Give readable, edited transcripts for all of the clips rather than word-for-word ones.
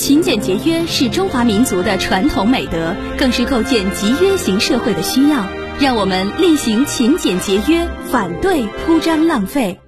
勤俭节约是中华民族的传统美德，更是构建集约型社会的需要。让我们厉行勤俭节约，反对铺张浪费。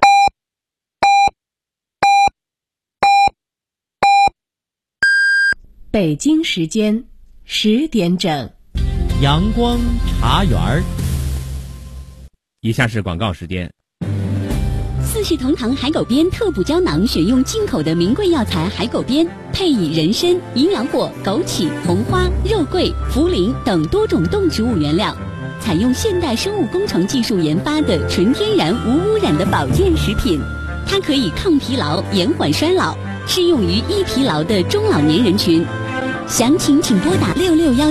北京时间10点整， 阳光茶园。以下是广告时间。 四世同堂海狗鞭特补胶囊，选用进口的名贵药材海狗鞭，配以人参、营养果、枸杞、红花、肉桂、茯苓等多种动植物原料，采用现代生物工程技术研发的纯天然无污染的保健食品。它可以抗疲劳、延缓衰老，适用于易疲劳的中老年人群。详情请拨打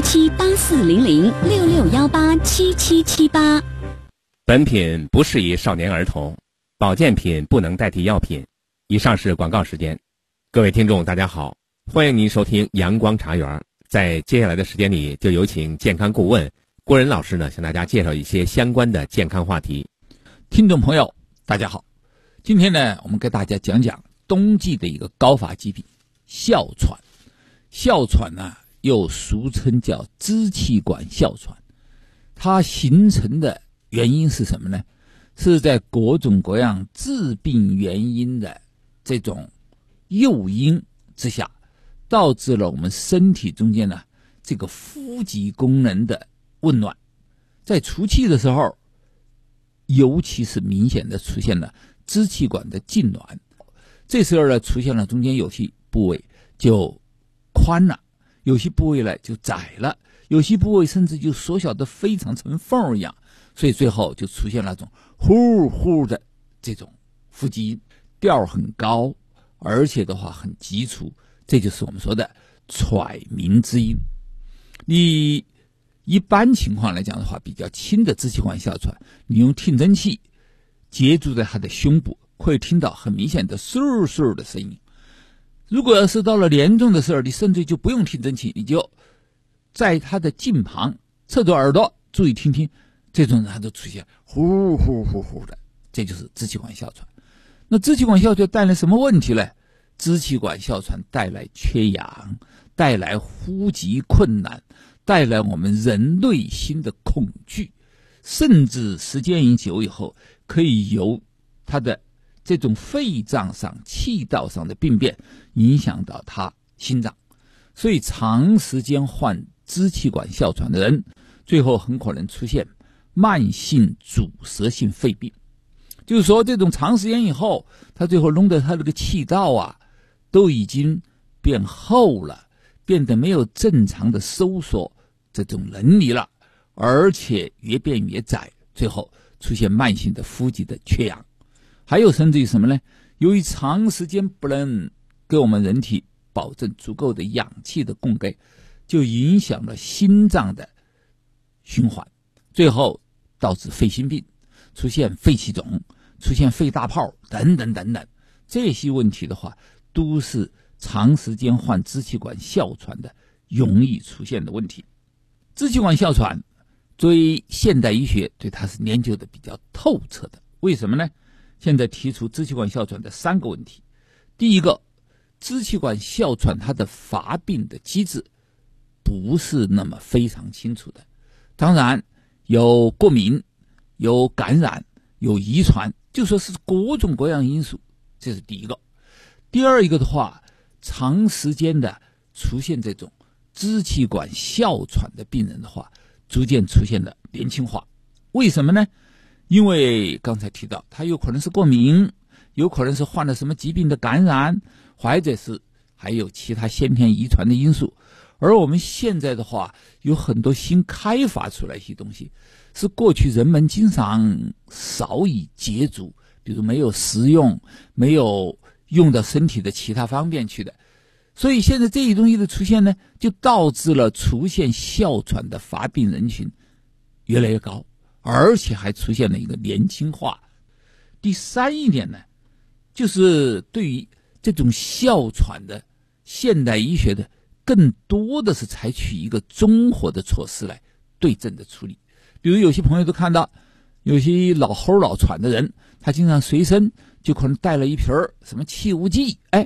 6617840066187778。 本品不适宜少年儿童，保健品不能代替药品。以上是广告时间。各位听众大家好，欢迎您收听阳光茶园。在接下来的时间里，就有请健康顾问郭仁老师呢，向大家介绍一些相关的健康话题。 听众朋友大家好，今天呢，我们给大家讲讲冬季的一个高发疾病哮喘。哮喘呢，又俗称叫支气管哮喘，它形成的原因是什么呢？是在各种各样致病原因的这种诱因之下，导致了我们身体中间呢这个呼吸功能的紊乱。在初期的时候，尤其是明显的出现了支气管的痉挛，这时候呢出现了中间有些部位就宽了，有些部位呢就窄了，有些部位甚至就缩小的非常成缝一样，所以最后就出现了那种呼呼的这种呼吸，调很高，而且的话很急促，这就是我们说的喘鸣之音。你一般情况来讲的话，比较轻的支气管哮喘，你用听诊器接住在它的胸部，会听到很明显的嗖嗖的声音。如果要是到了严重的时候，你甚至就不用听诊器，你就在它的近旁侧着耳朵注意听听，这种人他都出现呼呼呼呼的，这就是支气管哮喘。那支气管哮喘带来什么问题呢？支气管哮喘带来缺氧，带来呼吸困难，带来我们人内心的恐惧，甚至时间一久以后，可以由它的这种肺脏上、气道上的病变影响到他心脏。所以长时间患支气管哮喘的人，最后很可能出现慢性阻塞性肺病。就是说这种长时间以后，他最后弄得他这个气道啊都已经变厚了，变得没有正常的收缩这种能力了，而且越变越窄，最后出现慢性的呼吸的缺氧。还有甚至于什么呢？由于长时间不能给我们人体保证足够的氧气的供给，就影响了心脏的循环，最后导致肺心病，出现肺气肿，出现肺大泡等等等等。这些问题的话，都是长时间患支气管哮喘的容易出现的问题。支气管哮喘作为现代医学对它是研究的比较透彻的。为什么呢？现在提出支气管哮喘的3个问题。第一个，支气管哮喘它的发病的机制不是那么非常清楚的，当然有过敏，有感染，有遗传，就说是各种各样因素，这是第一个。第二一个的话，长时间的出现这种支气管哮喘的病人的话，逐渐出现了年轻化。为什么呢？因为刚才提到他有可能是过敏，有可能是患了什么疾病的感染，或者是还有其他先天遗传的因素。而我们现在的话，有很多新开发出来一些东西，是过去人们经常少以捷足，比如没有食用，没有用到身体的其他方面去的。所以现在这些东西的出现呢，就导致了出现哮喘的发病人群越来越高，而且还出现了一个年轻化。第三一点呢，就是对于这种哮喘的现代医学的更多的是采取一个综合的措施来对症的处理。比如有些朋友都看到有些老齁老喘的人，他经常随身就可能带了一瓶什么气雾剂，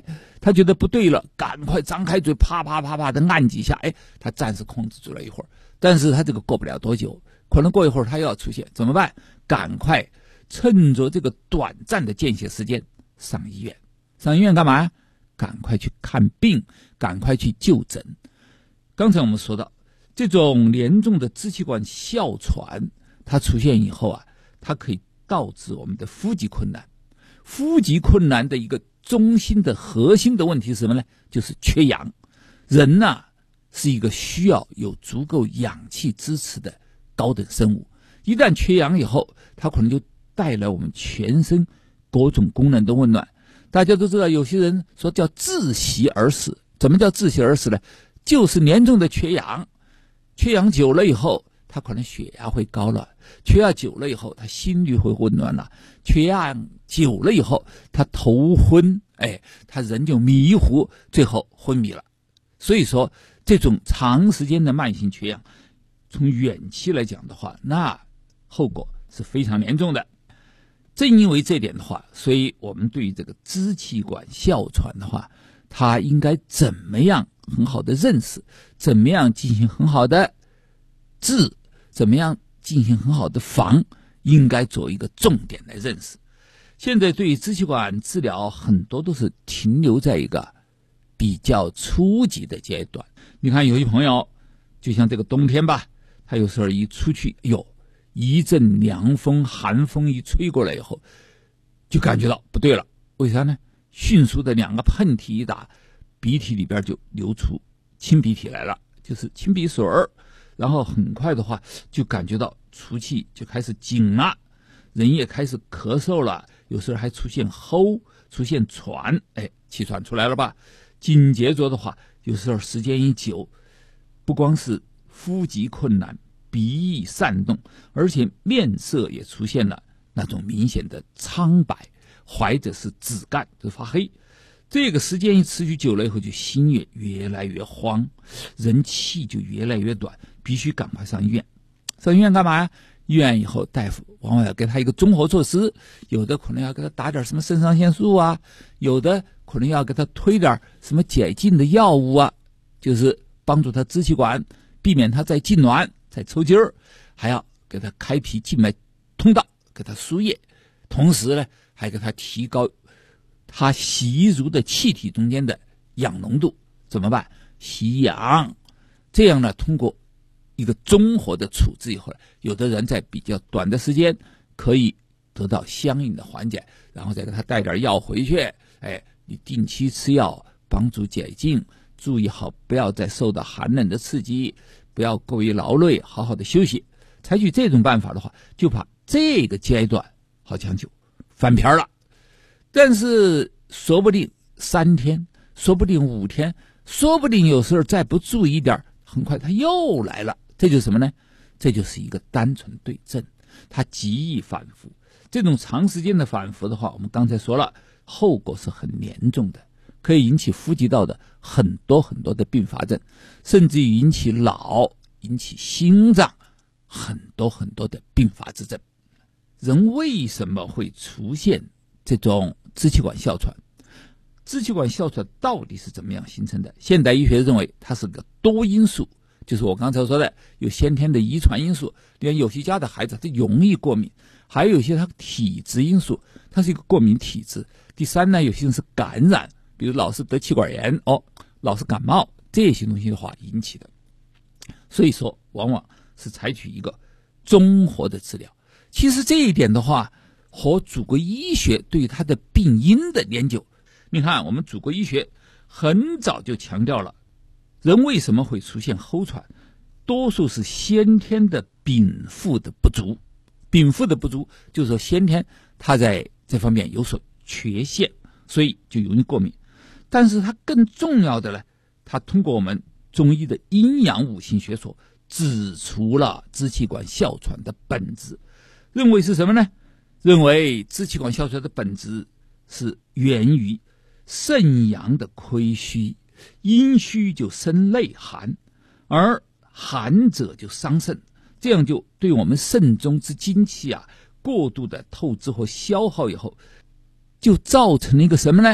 他觉得不对了，赶快张开嘴，啪啪啪啪的按几下，他暂时控制住了一会儿，但是他这个过不了多久，可能过一会儿他又要出现，怎么办？赶快趁着这个短暂的间歇时间上医院。上医院干嘛？赶快去看病，赶快去就诊。刚才我们说到，这种严重的支气管哮喘，它出现以后啊，它可以导致我们的呼吸困难。呼吸困难的一个中心的核心的问题是什么呢？就是缺氧。人呢，是一个需要有足够氧气支持的高等生物，一旦缺氧以后，它可能就带来我们全身各种功能的紊乱。大家都知道，有些人说叫窒息而死。怎么叫窒息而死呢？就是严重的缺氧，缺氧久了以后，他可能血压会高了，缺氧久了以后，他心率会紊乱了，缺氧久了以后，他头昏，他人就迷糊，最后昏迷了。所以说，这种长时间的慢性缺氧，从远期来讲的话，那后果是非常严重的。正因为这点的话，所以我们对于这个支气管哮喘的话，它应该怎么样很好的认识，怎么样进行很好的治，怎么样进行很好的防，应该做一个重点来认识。现在对于支气管治疗很多都是停留在一个比较初级的阶段。你看有些朋友就像这个冬天吧，他有时候一出去，一阵凉风寒风一吹过来以后，就感觉到不对了。为啥呢？迅速的两个喷嚏一打，鼻涕里边就流出清鼻涕来了，就是清鼻水儿。然后很快的话就感觉到出气就开始紧了，人也开始咳嗽了，有时候还出现齁，出现喘，气喘出来了吧。紧接着的话，有时候时间一久，不光是呼吸困难，鼻翼颤动，而且面色也出现了那种明显的苍白，或者是紫干，就是发黑。这个时间一持续久了以后，就心也越来越慌，人气就越来越短，必须赶快上医院。上医院干嘛呀？医院以后，大夫往往要给他一个综合措施，有的可能要给他打点什么肾上腺素啊，有的可能要给他推点什么解痉的药物啊，就是帮助他支气管避免他再痉挛再抽筋儿，还要给他开辟静脉通道，给他输液，同时呢还给他提高他吸入的气体中间的氧浓度。怎么办？吸氧。这样呢，通过一个综合的处置以后，有的人在比较短的时间可以得到相应的缓解，然后再给他带点药回去，你定期吃药帮助解痉，注意好不要再受到寒冷的刺激，不要过于劳累，好好的休息。采取这种办法的话，就把这个阶段好像就翻篇了。但是说不定3天，说不定5天，说不定有时候再不注意一点，很快它又来了。这就是什么呢？这就是一个单纯对症，它极易反复。这种长时间的反复的话，我们刚才说了，后果是很严重的，可以引起呼吸道的很多很多的并发症，甚至于引起脑、引起心脏很多很多的并发之症。人为什么会出现这种支气管哮喘？支气管哮喘到底是怎么样形成的？现代医学认为它是个多因素，就是我刚才说的，有先天的遗传因素，你看有些家的孩子他容易过敏，还有一些他体质因素，他是一个过敏体质。第三呢，有些人是感染，比如老是得气管炎，老是感冒，这些东西的话引起的。所以说往往是采取一个综合的治疗。其实这一点的话，和祖国医学对它的病因的研究，你看我们祖国医学很早就强调了，人为什么会出现齁喘，多数是先天的禀赋的不足。禀赋的不足就是说先天他在这方面有所缺陷，所以就容易过敏。但是它更重要的呢，它通过我们中医的阴阳五行学说指出了支气管哮喘的本质。认为是什么呢？认为支气管哮喘的本质是源于肾阳的亏虚，阴虚就生内寒，而寒者就伤肾，这样就对我们肾中之精气过度的透支和消耗以后，就造成了一个什么呢？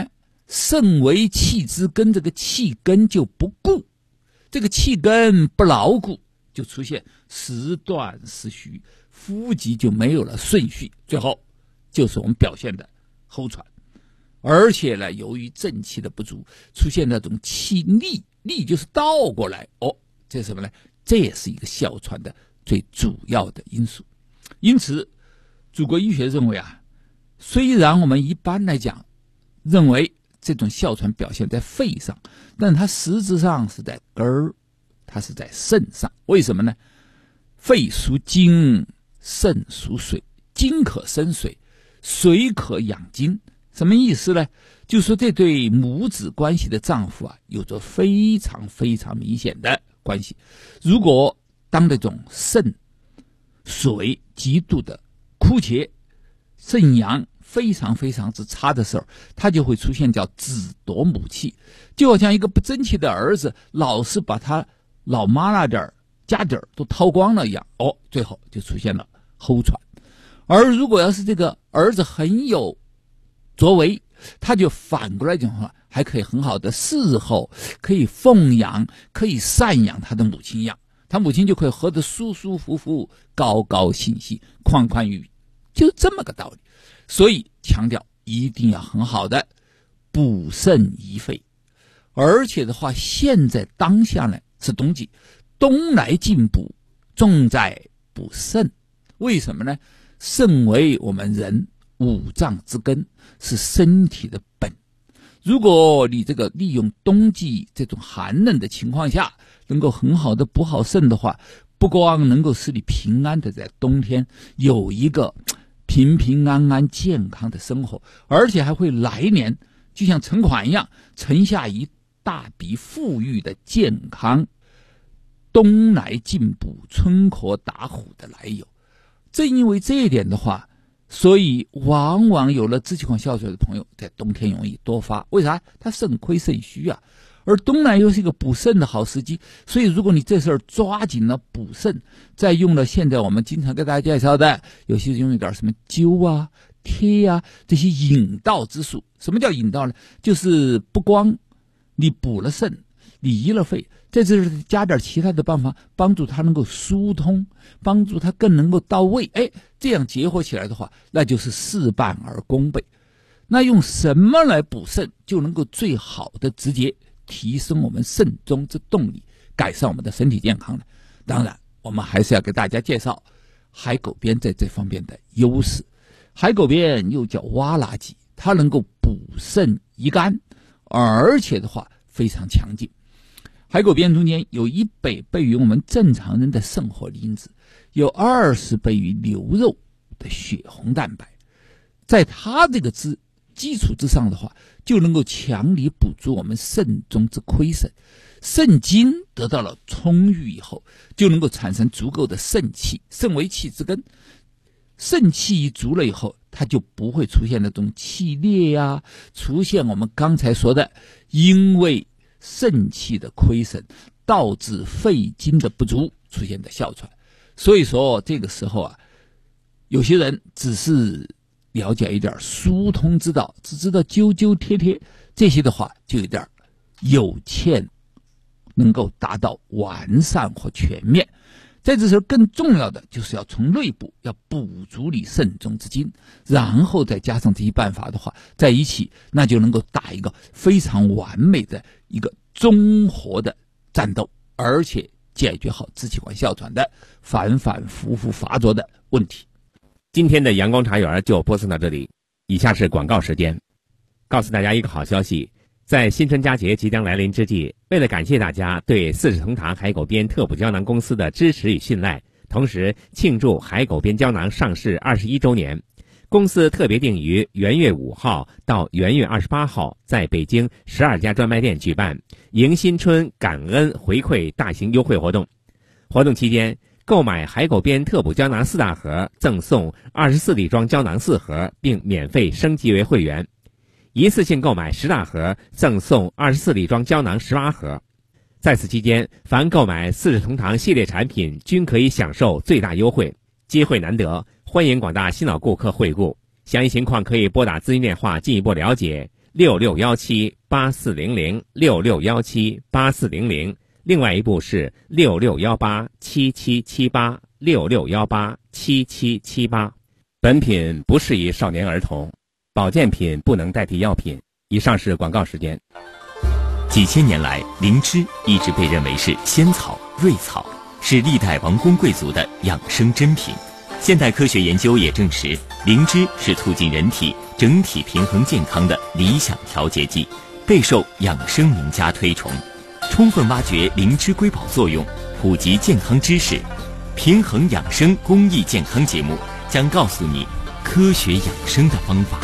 肾为气之根，这个气根就不固，这个气根不牢固，就出现时断时虚，呼吸就没有了顺序，最后就是我们表现的喉喘。而且呢，由于正气的不足，出现那种气逆，逆就是倒过来，这是什么呢？这也是一个哮喘的最主要的因素。因此祖国医学认为虽然我们一般来讲认为这种哮喘表现在肺上，但它实质上是在根儿，它是在肾上。为什么呢？肺属金，肾属水，金可生水，水可养精。什么意思呢？就是说这对母子关系的丈夫有着非常非常明显的关系。如果当这种肾水极度的枯竭，肾阳非常非常之差的时候，他就会出现叫子夺母气，就好像一个不争气的儿子老是把他老妈那点家底都掏光了一样，最后就出现了喉喘。而如果要是这个儿子很有作为，他就反过来讲话，还可以很好的伺候，可以奉养，可以赡养他的母亲一样，他母亲就可以活得舒舒服服，高高兴兴，宽宽裕裕，就这么个道理。所以强调一定要很好的补肾益肺。而且的话，现在当下呢是冬季，冬来进补，重在补肾。为什么呢？肾为我们人五脏之根，是身体的本。如果你这个利用冬季这种寒冷的情况下，能够很好的补好肾的话，不光能够使你平安的在冬天有一个平平安安健康的生活，而且还会来年就像存款一样，存下一大笔富裕的健康。冬来进补，春可打虎的来由。正因为这一点的话，所以往往有了支气管哮喘的朋友在冬天容易多发。为啥？他肾亏肾虚而冬呢又是一个补肾的好时机，所以如果你这时候抓紧了补肾，再用了现在我们经常给大家介绍的，有些用一点什么灸贴这些引道之术。什么叫引道呢？就是不光你补了肾，你益了肺，在这里加点其他的办法，帮助它能够疏通，帮助它更能够到位。这样结合起来的话，那就是事半而功倍。那用什么来补肾，就能够最好的直接提升我们肾中之动力，改善我们的身体健康呢？当然我们还是要给大家介绍海狗鞭在这方面的优势。海狗鞭又叫挖拉戟，它能够补肾益肝，而且的话非常强劲。海狗鞭中间有100倍于我们正常人的肾活因子，有20倍于牛肉的血红蛋白，在它这个基础之上的话，就能够强力补足我们肾中之亏肾。肾精得到了充裕以后，就能够产生足够的肾气，肾为气之根，肾气一足了以后，它就不会出现那种气裂出现我们刚才说的因为肾气的亏损导致肺经的不足出现的哮喘。所以说这个时候有些人只是了解一点疏通之道，只知道灸灸贴这些的话，就有点有欠能够达到完善或全面。在这时候更重要的就是要从内部要补足你肾中之精，然后再加上这些办法的话在一起，那就能够打一个非常完美的一个综合的战斗，而且解决好支气管哮喘的反反复复发作的问题。 今天的阳光茶园就播送到这里，以下是广告时间。告诉大家一个好消息，在新春佳节即将来临之际，为了感谢大家对四世同堂海狗鞭特补胶囊公司的支持与信赖，同时庆祝海狗鞭胶囊上市21周年，公司特别定于元月5号到元月28号在北京12家专卖店举办迎新春感恩回馈大型优惠活动。活动期间，购买海狗鞭特补胶囊4大盒赠送24粒装胶囊4盒，并免费升级为会员。一次性购买10大盒赠送24粒装胶囊18盒。在此期间，凡购买四世同堂系列产品均可以享受最大优惠，机会难得，欢迎广大新老顾客惠顾。详细情况可以拨打咨询电话进一步了解 66178400，66178400。另外一部是66187778，66187778。本品不适宜少年儿童，保健品不能代替药品。以上是广告时间。 几千年来，灵芝一直被认为是仙草、瑞草，是历代王公贵族的养生珍品。现代科学研究也证实，灵芝是促进人体整体平衡健康的理想调节剂，备受养生名家推崇。充分挖掘灵芝瑰宝作用，普及健康知识，平衡养生公益健康节目将告诉你科学养生的方法。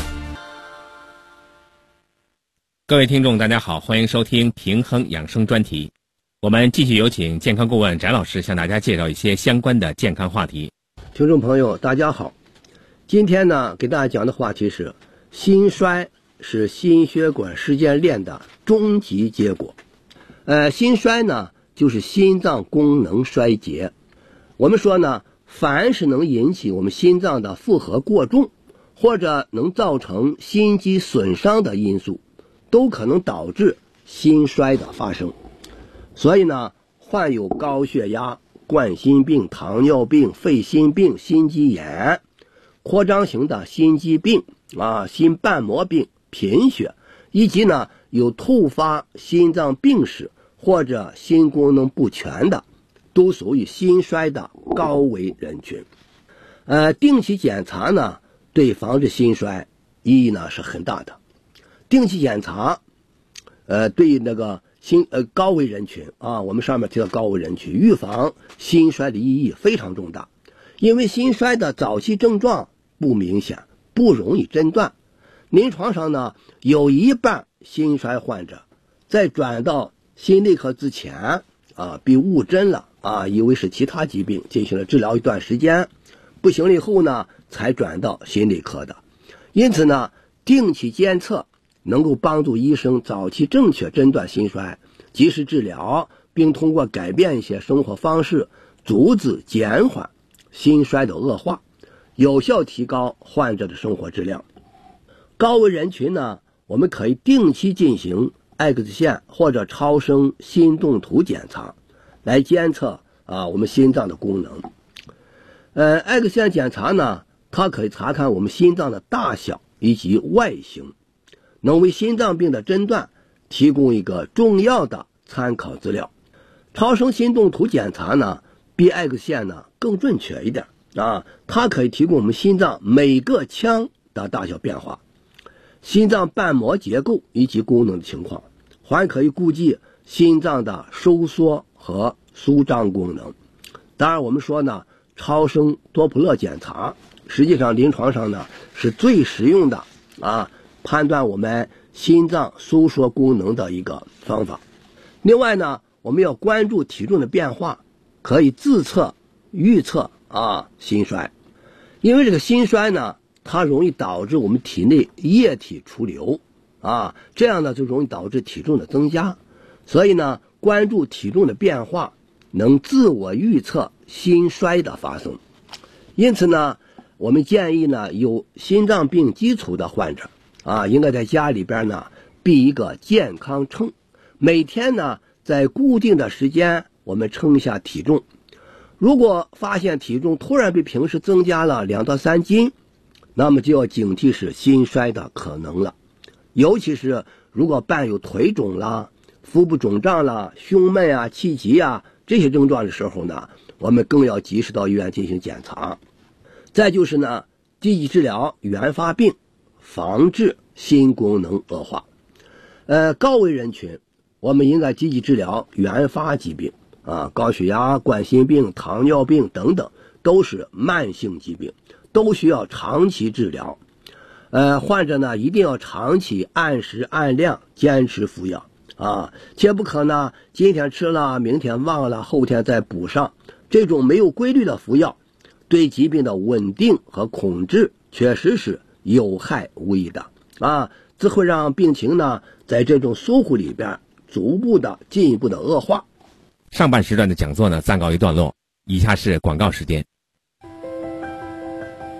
各位听众大家好，欢迎收听平衡养生专题。我们继续有请健康顾问翟老师向大家介绍一些相关的健康话题。 听众朋友大家好，今天呢给大家讲的话题是心衰是心血管事件链的终极结果。心衰呢就是心脏功能衰竭。我们说呢，凡是能引起我们心脏的负荷过重，或者能造成心肌损伤的因素，都可能导致心衰的发生。所以呢，患有高血压、冠心病、糖尿病、肺心病、心肌炎、扩张型的心肌病心瓣膜病、贫血，以及呢有突发心脏病史或者心功能不全的，都属于心衰的高危人群。定期检查呢，对防治心衰意义呢是很大的。定期检查，对于那个高危人群我们上面提到高危人群，预防心衰的意义非常重大。因为心衰的早期症状不明显，不容易诊断。临床上呢，有一半心衰患者在转到心内科之前被误诊了以为是其他疾病，进行了治疗一段时间，不行了以后呢，才转到心内科的。因此呢，定期监测能够帮助医生早期正确诊断心衰，及时治疗，并通过改变一些生活方式，阻止减缓心衰的恶化，有效提高患者的生活质量。高危人群呢，我们可以定期进行 X 线或者超声心动图检查，来监测我们心脏的功能。X 线检查呢，它可以查看我们心脏的大小以及外形，能为心脏病的诊断提供一个重要的参考资料。超声心动图检查呢，比 X 线呢更准确一点它可以提供我们心脏每个腔的大小变化，心脏瓣膜结构以及功能的情况，还可以估计心脏的收缩和舒张功能。当然我们说呢，超声多普勒检查实际上临床上呢是最实用的判断我们心脏收缩功能的一个方法。另外呢，我们要关注体重的变化，可以自测预测心衰。因为这个心衰呢，它容易导致我们体内液体出流这样呢就容易导致体重的增加。所以呢，关注体重的变化，能自我预测心衰的发生。因此呢，我们建议呢，有心脏病基础的患者应该在家里边呢备一个健康秤，每天呢在固定的时间我们称一下体重。如果发现体重突然比平时增加了2到3斤，那么就要警惕是心衰的可能了。尤其是如果伴有腿肿啦、腹部肿胀啦、胸闷气急这些症状的时候呢，我们更要及时到医院进行检查。再就是呢，积极治疗原发病，防治心功能恶化。高危人群我们应该积极治疗原发疾病高血压、冠心病、糖尿病等等，都是慢性疾病，都需要长期治疗。患者呢一定要长期按时按量坚持服药切不可呢今天吃了明天忘了后天再补上。这种没有规律的服药，对疾病的稳定和控制确实是有害无益的只会让病情呢在这种疏忽里边逐步的进一步的恶化。 上半时段的讲座呢暂告一段落，以下是广告时间。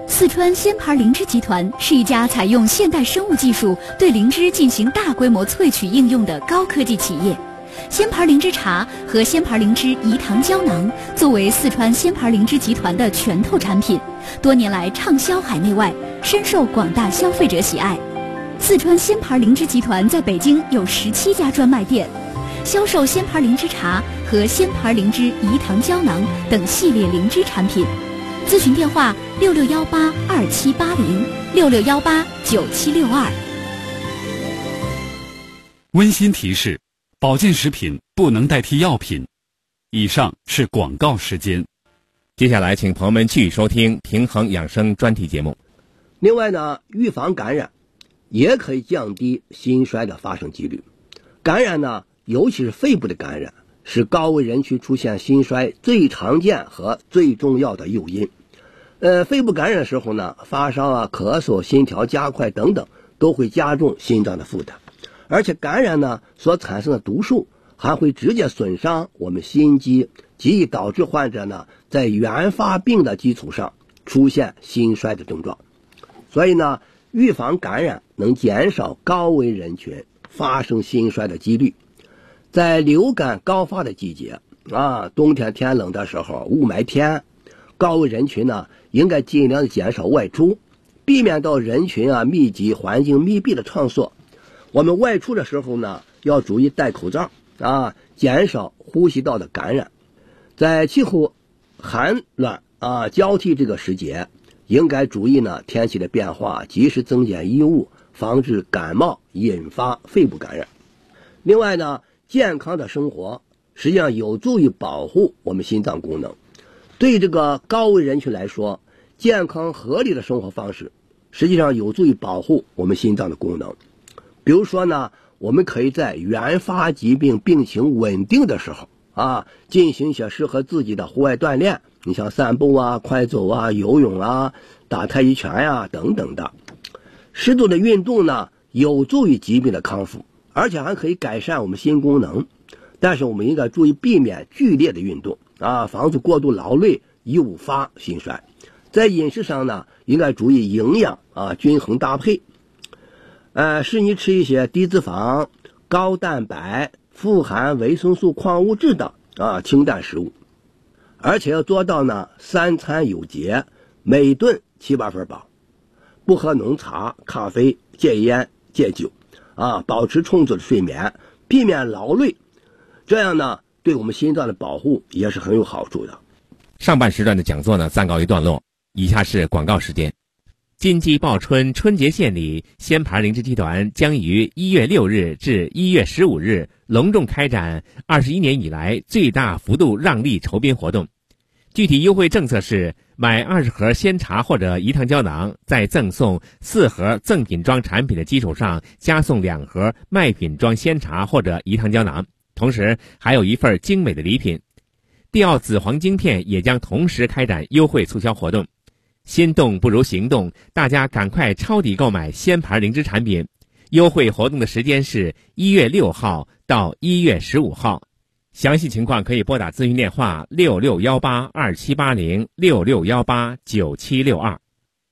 四川鲜牌灵芝集团是一家采用现代生物技术对灵芝进行大规模萃取应用的高科技企业。鲜牌灵芝茶和鲜牌灵芝饴糖胶囊作为四川鲜牌灵芝集团的拳头产品，多年来畅销海内外，深受广大消费者喜爱。四川鲜牌灵芝集团在北京有17家专卖店，销售鲜牌灵芝茶和鲜牌灵芝饴糖胶囊等系列灵芝产品。咨询电话6618278066189762。 温馨提示：保健食品不能代替药品。以上是广告时间。 接下来请朋友们继续收听平衡养生专题节目。 另外呢，预防感染也可以降低心衰的发生几率。感染呢，尤其是肺部的感染，是高危人群出现心衰最常见和最重要的诱因。肺部感染的时候呢，发烧啊、咳嗽、心跳加快等等，都会加重心脏的负担。而且感染呢所产生的毒素还会直接损伤我们心肌，极易导致患者呢在原发病的基础上出现心衰的症状。所以呢，预防感染能减少高危人群发生心衰的几率。在流感高发的季节啊，冬天天冷的时候，雾霾天，高危人群呢应该尽量的减少外出，避免到人群啊密集、环境密闭的场所。我们外出的时候呢，要注意戴口罩啊，减少呼吸道的感染。在气候寒暖啊交替这个时节，应该注意呢天气的变化，及时增减衣物，防止感冒引发肺部感染。另外呢，健康的生活实际上有助于保护我们心脏功能。对这个高危人群来说，健康合理的生活方式实际上有助于保护我们心脏的功能。比如说呢，我们可以在原发疾病病情稳定的时候啊，进行一些适合自己的户外锻炼，你像散步啊、快走啊、游泳啊、打太极拳呀等等的。适度的运动呢，有助于疾病的康复，而且还可以改善我们心功能。但是我们应该注意避免剧烈的运动啊，防止过度劳累诱发心衰。在饮食上呢，应该注意营养啊，均衡搭配。适宜吃一些低脂肪、高蛋白、富含维生素、矿物质的清淡食物，而且要做到呢3餐有节，每顿7、8分饱，不喝浓茶、咖啡，戒烟戒酒保持充足的睡眠，避免劳累，这样呢对我们心脏的保护也是很有好处的。 上半时段的讲座呢暂告一段落，以下是广告时间。金鸡报春春节献礼，鲜牌灵芝集团将于1月6日至1月15日隆重开展21年以来最大幅度让利筹编活动。具体优惠政策是，买20盒鲜茶或者饴糖胶囊，在赠送4盒赠品装产品的基础上，加送2盒卖品装鲜茶或者饴糖胶囊，同时还有一份精美的礼品。帝奥紫黄晶片也将同时开展优惠促销活动。心动不如行动，大家赶快抄底购买鲜牌灵芝产品。优惠活动的时间是1月6号到1月15号。详细情况可以拨打咨询电话6618278066189762。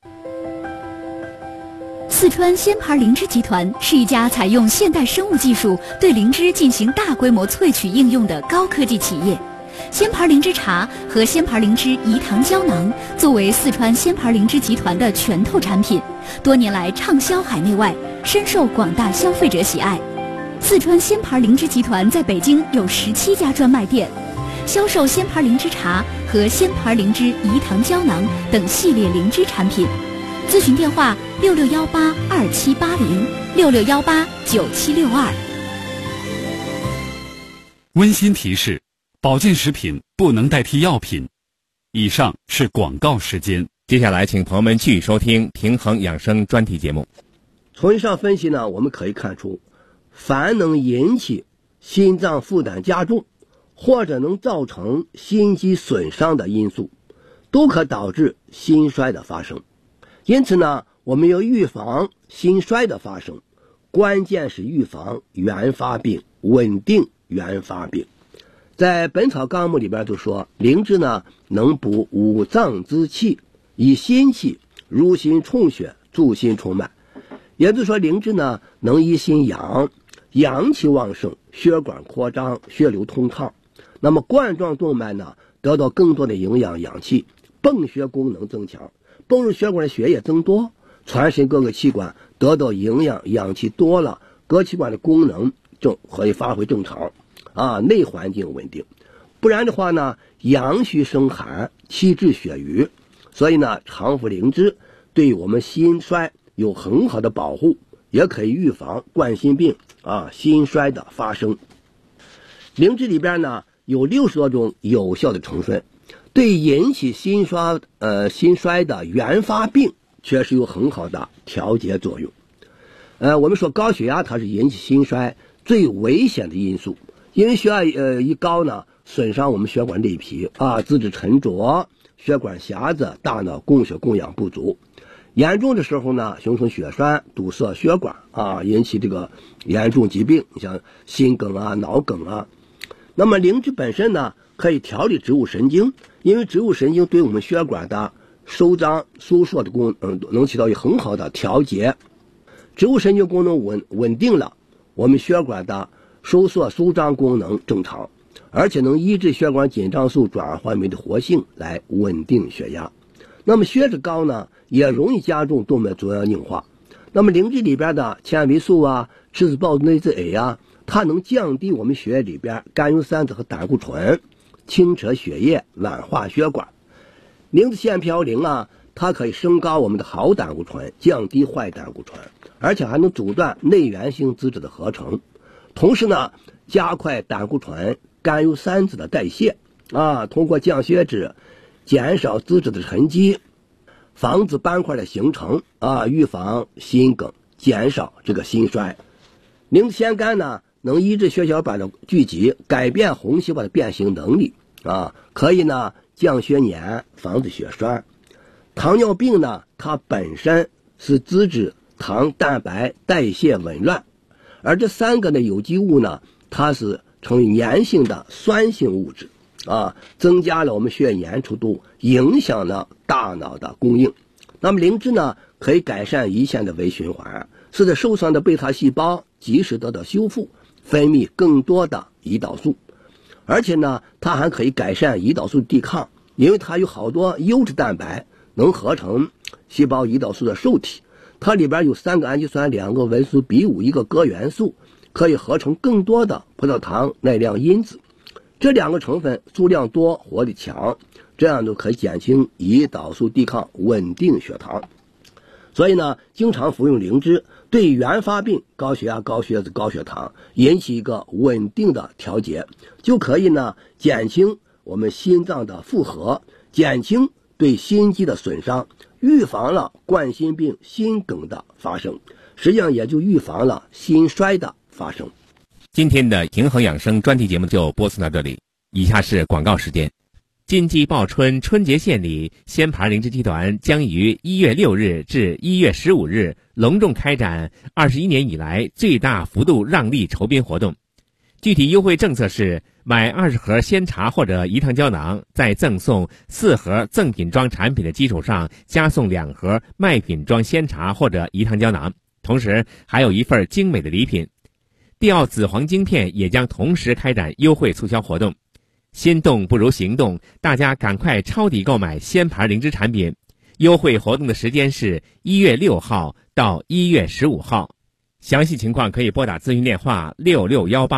四川鲜牌灵芝集团是一家采用现代生物技术对灵芝进行大规模萃取应用的高科技企业。鲜牌灵芝茶和鲜牌灵芝饴糖胶囊作为四川鲜牌灵芝集团的拳头产品，多年来畅销海内外，深受广大消费者喜爱。四川鲜牌灵芝集团在北京有17家专卖店，销售鲜牌灵芝茶和鲜牌灵芝饴糖胶囊等系列灵芝产品。咨询电话6618278066189762。 温馨提示：保健食品不能代替药品。以上是广告时间。 接下来请朋友们继续收听平衡养生专题节目。 从以上分析呢，我们可以看出，凡能引起心脏负担加重或者能造成心肌损伤的因素，都可导致心衰的发生。因此呢，我们要预防心衰的发生，关键是预防原发病，稳定原发病。在《本草纲目》里边就说，灵芝呢能补五脏之气，以心气入心充血，助心充脉。也就是说，灵芝呢能益心阳，阳气旺盛，血管扩张，血流通畅。那么冠状动脉呢得到更多的营养氧气，泵血功能增强，泵入血管的血液增多，全身各个器官得到营养氧气多了，各器官的功能就可以发挥正常内环境稳定。不然的话呢，阳虚生寒，气滞血瘀。所以呢，常服灵芝对我们心衰有很好的保护，也可以预防冠心病心衰的发生。灵芝里边呢有60多种有效的成分，对引起心衰的原发病确实有很好的调节作用。我们说高血压它是引起心衰最危险的因素，因为血压一高呢，损伤我们血管内皮资质沉着，血管狭窄，大脑供血供氧不足。严重的时候呢，形成血栓，堵塞血管引起这个严重疾病，像心梗脑梗那么灵芝本身呢，可以调理植物神经，因为植物神经对我们血管的收张收缩的功能能起到一个很好的调节。植物神经功能稳定了，我们血管的收缩舒张功能正常，而且能抑制血管紧张素转换酶的活性，来稳定血压。那么血脂高呢，也容易加重动脉粥样硬化。那么灵芝里边的纤维素赤子孢子内酯 A 它能降低我们血液里边甘油三酯和胆固醇，清澈血液，软化血管。灵芝腺嘌呤它可以升高我们的好胆固醇，降低坏胆固醇，而且还能阻断内源性脂质的合成，同时呢加快胆固醇、甘油三酯的代谢通过降血脂，减少脂质的沉积，防止斑块的形成预防心梗，减少这个心衰。灵芝腺苷呢能抑制血小板的聚集，改变红细胞的变形能力可以呢降血粘，防止血栓。糖尿病呢它本身是脂质、糖、蛋白代谢紊乱，而这3个的有机物呢，它是成为粘性的酸性物质增加了我们血液粘稠度，影响了大脑的供应。那么灵芝呢可以改善胰腺的微循环，使得受伤的贝塔细胞及时得到修复，分泌更多的胰岛素。而且呢它还可以改善胰岛素抵抗，因为它有好多优质蛋白能合成细胞胰岛素的受体，它里边有3个氨基酸、2个维素 B5、1个铬元素，可以合成更多的葡萄糖耐量因子。这2个成分数量多，活力强，这样就可以减轻胰岛素抵抗，稳定血糖。所以呢经常服用灵芝对原发病高血压、高血脂、高血糖引起一个稳定的调节，就可以呢减轻我们心脏的负荷，减轻对心肌的损伤，预防了冠心病、心梗的发生，实际上也就预防了心衰的发生。 今天的平衡养生专题节目就播送到这里，以下是广告时间。金鸡报春春节献礼，仙牌灵芝集团将于1月6日至1月15日隆重开展21年以来最大幅度让利筹编活动。具体优惠政策是，买20盒鲜茶或者饴糖胶囊，在赠送4盒赠品装产品的基础上，加送2盒卖品装鲜茶或者饴糖胶囊，同时还有一份精美的礼品。帝奥紫黄晶片也将同时开展优惠促销活动。心动不如行动，大家赶快抄底购买仙牌灵芝产品。优惠活动的时间是1月6号到1月15号，详细情况可以拨打咨询电话6618